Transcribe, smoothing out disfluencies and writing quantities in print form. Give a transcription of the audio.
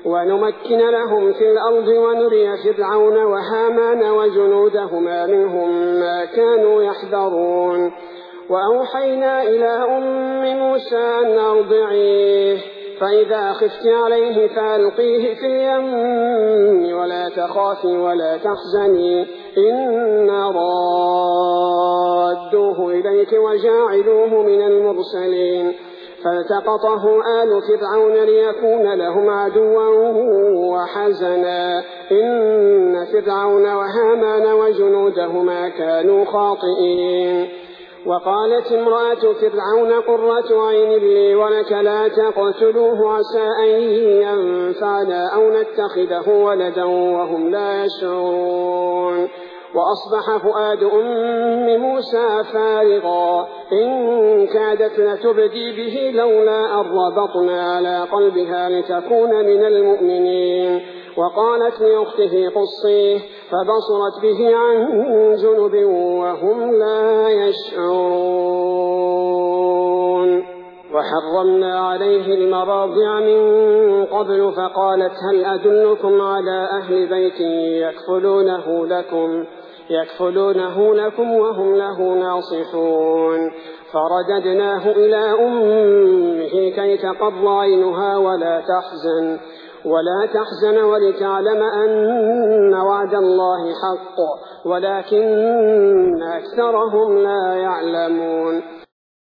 ونمكن لهم في الأرض ونري فرعون وهامان وجنودهما منهم ما كانوا يحذرون. وأوحينا إلى أم موسى أن أرضعيه، فإذا خفت عليه فألقيه في اليم ولا تخافي ولا تحزني إنا رادوه إليك وجاعلوه من المرسلين. فالتقطه آل فرعون ليكون لهم عدوا وحزنا إن فرعون وهامان وجنودهما كانوا خاطئين. وقالت امرأة فرعون قرة عين لي ولك لا تقتلوه عسى أن ينفعنا أو نتخذه ولدا وهم لا يشعرون. وأصبح فؤاد أم موسى فارغا إن كادت لتبدي به لولا أن ربطنا على قلبها لتكون من المؤمنين. وقالت لأخته قصيه فبصرت به عن جنب وهم لا يشعرون. وحرمنا عليه المراضع من قبل فقالت هل أدلكم على أهل بيت يكفلونه لكم وهم له ناصحون. فرددناه إلى أمه كي تقر عينها ولا تحزن ولتعلم أن وعد الله حق ولكن أكثرهم لا يعلمون.